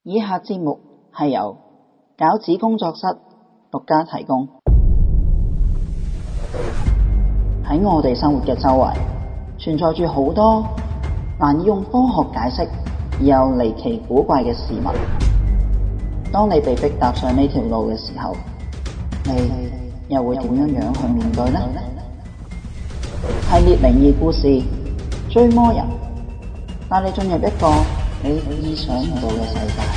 以下節目係由餃子工作室獨家提供。喺我哋生活嘅周圍，存在住好多難以用科學解釋而又離奇古怪嘅事物。當你被迫踏上呢條路嘅時候，你又會點樣去面對呢？系列靈異故事追魔人，帶你進入一個你意想唔到嘅世界。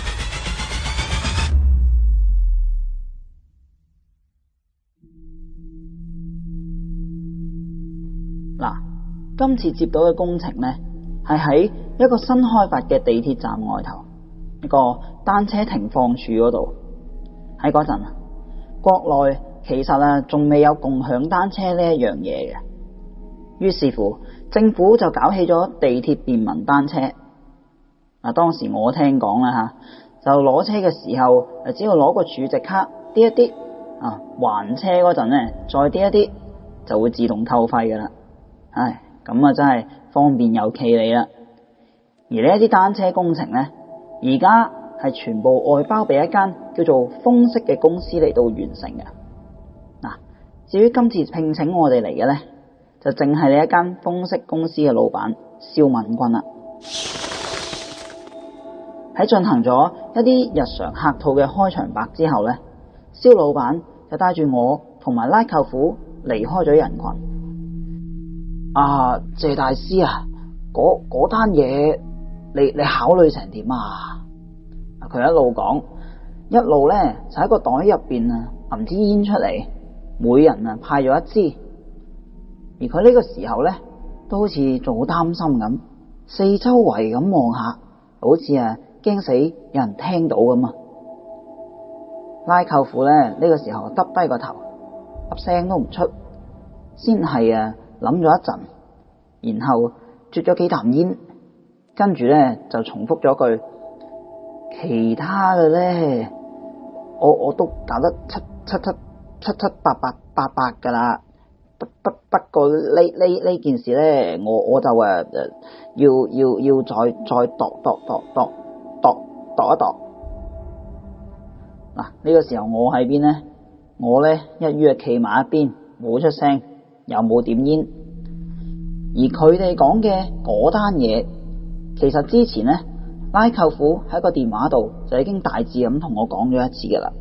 嗱，今次接到嘅工程呢，係喺一個新開發嘅地鐵站外頭，一個單車停放處嗰度。喺嗰陣，國內其實仲未有共享單車呢一樣嘢嘅，於是乎政府就搞起咗地鐵便民單車。當時我聽講啦就攞車嘅時候，只要攞個儲值卡啲一啲，還車嗰陣呢再啲一啲，就會自動扣費噶啦。咁真係方便又企理啦。而呢一啲單車工程呢，而家係全部外包俾一間叫做風色嘅公司嚟到完成嘅。至於今次聘請我哋嚟嘅呢，就淨係呢一間風色公司嘅老闆蕭敏君啦。喺進行咗一啲日常客套嘅開場白之後呢，蕭老闆就帶住我同埋拉舅父離開咗人群。謝大師嗰單嘢你考慮成點啊？佢一路講，一路呢就喺個袋入邊揞支煙出嚟，每人派咗一支。而佢呢個時候呢，都好似仲好擔心咁，四周圍咁望下，好似驚死有人聽到咁啊！拉舅父呢個時候耷低個頭，粒聲都唔出，先係諗咗一陣，然後啜咗幾啖煙，跟住呢就重複咗句：其他嘅呢，我都搞得七八噶啦。不過呢件事呢，我就要再度一度。呢個時候我喺邊呢？我呢一於企埋一邊，冇出聲，又冇點煙。而佢哋講嘅嗰單嘢，其實之前呢，拉舅父喺個電話度就已經大致咁同我講咗一次噶啦。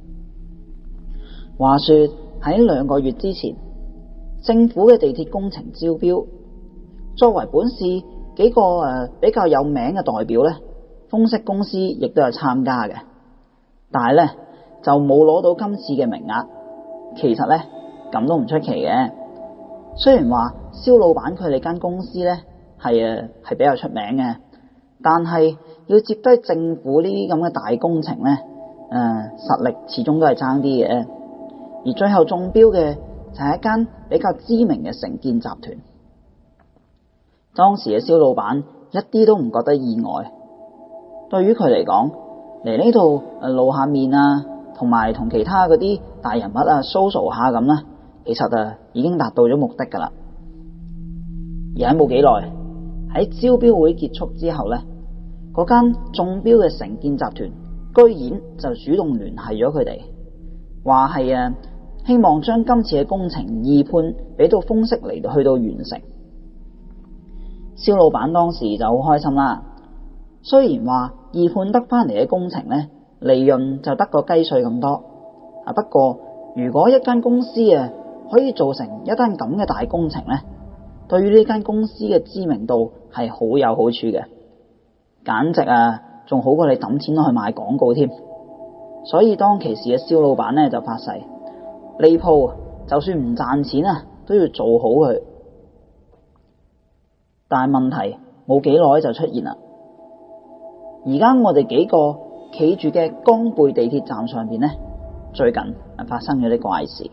話說喺2個月之前，政府嘅地鐵工程招標，作為本市幾個比較有名嘅代表呢，風色公司亦都有參加嘅，但係呢就冇攞到今次嘅名額。其實呢咁都唔出奇嘅，雖然話蕭老闆佢哋間公司呢係比較出名嘅，但係要接低政府呢啲咁嘅大工程呢，實力始終都係爭啲嘅。而最後中標嘅就係一間比較知名嘅城建集團。當時嘅蕭老闆一啲都唔覺得意外，對於佢嚟講，嚟呢度露下面同埋同其他嗰啲大人物social 下咁啦，其實已經達到咗目的噶啦。而喺冇幾耐，喺招標會結束之後呢，嗰間中標嘅城建集團居然就主動聯繫咗佢哋，話係希望將今次嘅工程二判俾到風色嚟到去到完成。蕭老闆當時就好開心啦。雖然話二判得翻嚟嘅工程呢，利潤就得個雞碎咁多，不過如果一間公司可以做成一單咁嘅大工程呢，對於呢間公司嘅知名度係好有好處嘅，簡直仲好過你抌錢去買廣告添。所以當其時嘅蕭老闆呢就發誓，呢鋪就算唔賺錢都要做好佢。但係問題冇幾耐就出現啦。而家我哋幾個企住嘅江貝地鐵站上邊呢，最近發生咗啲怪事。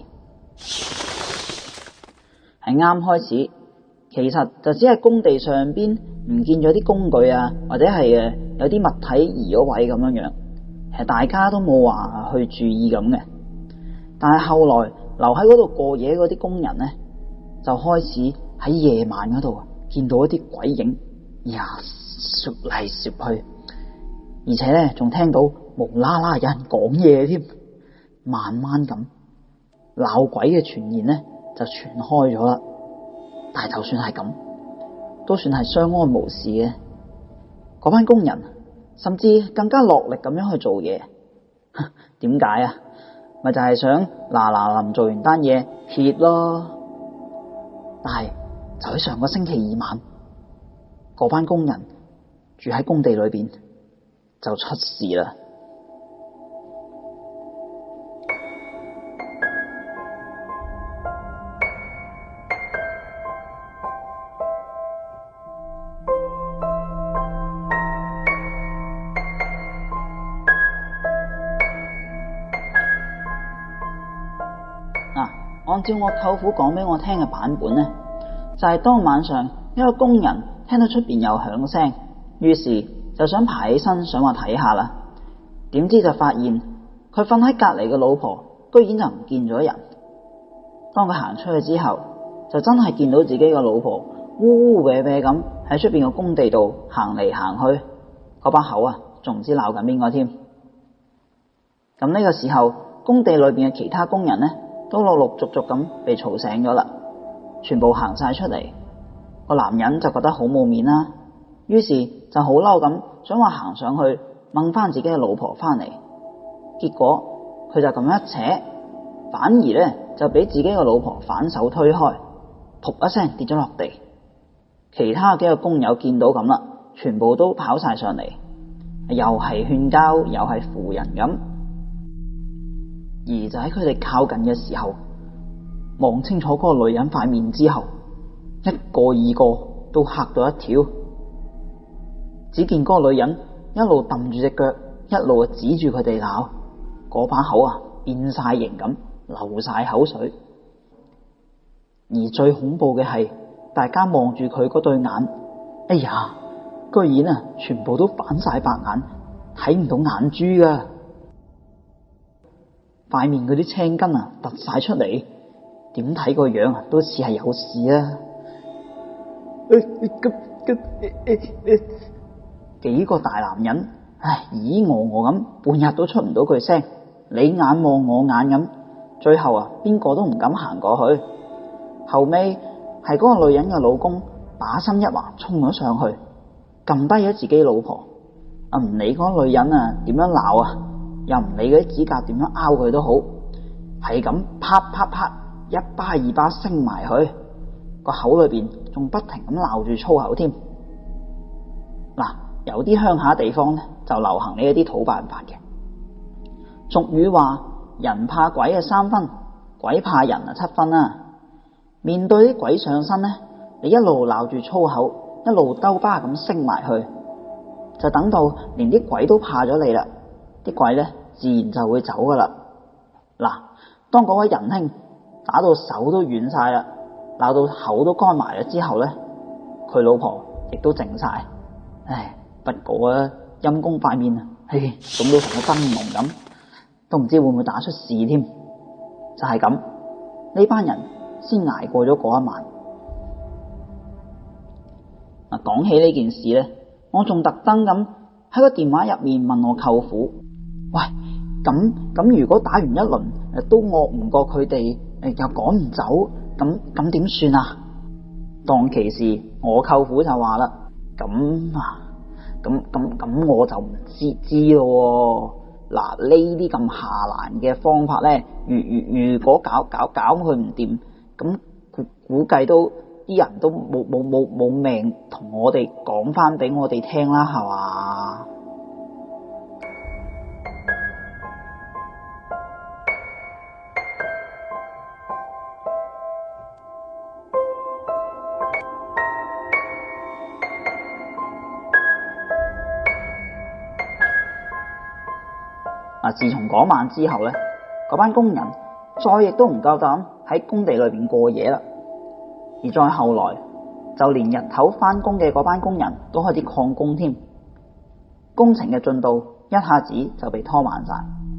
係啱開始，其實就只係工地上邊唔見咗啲工具或者係有啲物體移咗位咁樣樣，其實大家都冇話去注意咁嘅。但係後來留喺嗰度過夜嗰啲工人呢，就開始喺夜晚嗰度見到一啲鬼影，唰嚟唰去， 而且咧仲聽到無啦啦有人講嘢添。慢慢咁鬧鬼嘅傳言咧就傳開咗啦。但係就算係咁，都算係相安無事嘅。嗰班工人甚至更加落力咁樣去做嘢。點解啊？咪就係想嗱臨做完單嘢撇咯。但係就喺上個星期二晚，嗰班工人住喺工地裏邊就出事啦。按照我舅父講俾我聽嘅版本呢，就係當晚上一個工人聽到出邊有響聲，於是就想爬起身想話睇下啦。點知就發現佢瞓喺隔籬嘅老婆居然就唔見咗人。當佢行出去之後，就真係見到自己嘅老婆烏烏歪歪咁喺出邊嘅工地度行嚟行去，嗰把口啊仲唔知鬧緊邊個添。咁呢個時候，工地裏邊嘅其他工人呢都陸續咁被嘈醒咗啦，全部行晒出嚟。個男人就覺得好冇面啦，於是就好嬲咁想話行上去掹翻自己嘅老婆翻嚟。結果佢就咁一扯，反而咧就俾自己嘅老婆反手推開，噗一聲跌咗落地。其他幾個工友見到咁啦，全部都跑晒上嚟，又係勸交又係扶人咁。而就喺佢哋靠近嘅時候，望清楚嗰個女人塊面之後，一個二個都嚇到一跳。只見嗰個女人一路揼住隻腳，一路指住佢哋鬧，嗰把口啊變晒形咁，流晒口水。而最恐怖嘅係，大家望住佢嗰對眼，哎呀，居然啊全部都反晒白眼，睇唔到眼珠噶。塊面嗰啲青筋啊突晒出嚟，點睇個樣啊都似係有事啊。幾個大男人咦咁半日都出唔到句聲，你眼望我眼咁，最後啊邊個都唔敢行過去。後尾係嗰個女人嘅老公把心一橫衝咗上去，撳低咗自己老婆，唔理嗰個女人啊點樣鬧啊，又唔理嗰啲指甲點樣拗佢都好，係咁啪啪啪一巴二巴升埋去，個口裏邊仲不停咁鬧住粗口添。嗱，有啲鄉下地方咧就流行呢一啲土辦法嘅。俗語話人怕鬼啊3分，鬼怕人啊7分啦。面對啲鬼上身咧，你一路鬧住粗口，一路兜巴咁升埋去，就等到連啲鬼都怕咗你啦，啲鬼咧自然就會走噶啦。嗱，當嗰位仁兄打到手都軟晒啦，鬧到口都乾埋咗之後咧，佢老婆亦都靜晒。不過啊，陰公塊面啊，腫到成個燈籠咁，都唔知會唔會打出事添。就係咁，呢班人先捱過咗嗰一晚。講起呢件事咧，我仲特登咁喺個電話入面問我舅父：喂，咁如果打完一輪都惡唔過佢哋，又趕唔走，咁點算啊？當其時我舅父就話啦：咁我就唔知咯。嗱，呢啲咁下欄嘅方法咧，如果搞佢唔掂，咁佢估計都啲人都冇命同我哋講翻俾我哋聽啦，係嘛？自從嗰晚之後咧，嗰班工人再亦都唔夠膽喺工地裏邊過夜啦。而再後來，就連日頭翻工嘅嗰班工人都開始曠工添，工程嘅進度一下子就被拖慢晒。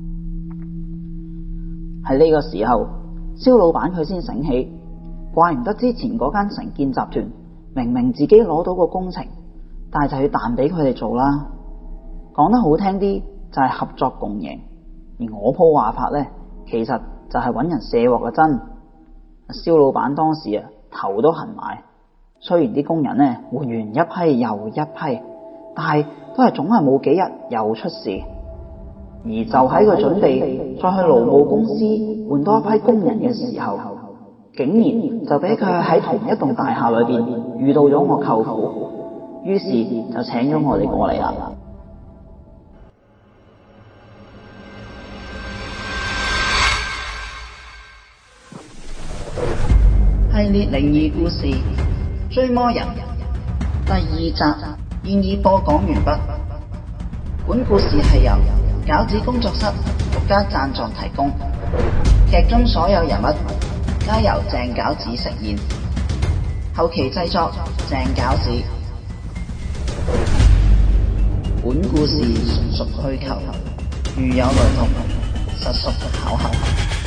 喺呢個時候，蕭老闆佢先醒起，怪唔得之前嗰間城建集團明明自己攞到個工程，但係就要彈俾佢哋做啦。 講得好聽啲就係合作共贏，而我鋪話法呢，其實就係揾人卸鑊嘅真。蕭老闆當時頭都痕埋，雖然啲工人呢換完一批又一批，但係都係總係冇幾日又出事。而就喺佢準備再去勞務公司換多一批工人嘅時候，竟然就俾佢喺同一棟大廈裏邊遇到咗我舅父，於是就請咗我哋過嚟啦。系列靈異故事《追魔人》第2集現已播講完畢。本故事係由餃子工作室獨家贊助提供，劇中所有人物皆由鄭餃子飾演，後期製作鄭餃子。本故事純屬虛構，如有雷同，實屬巧合。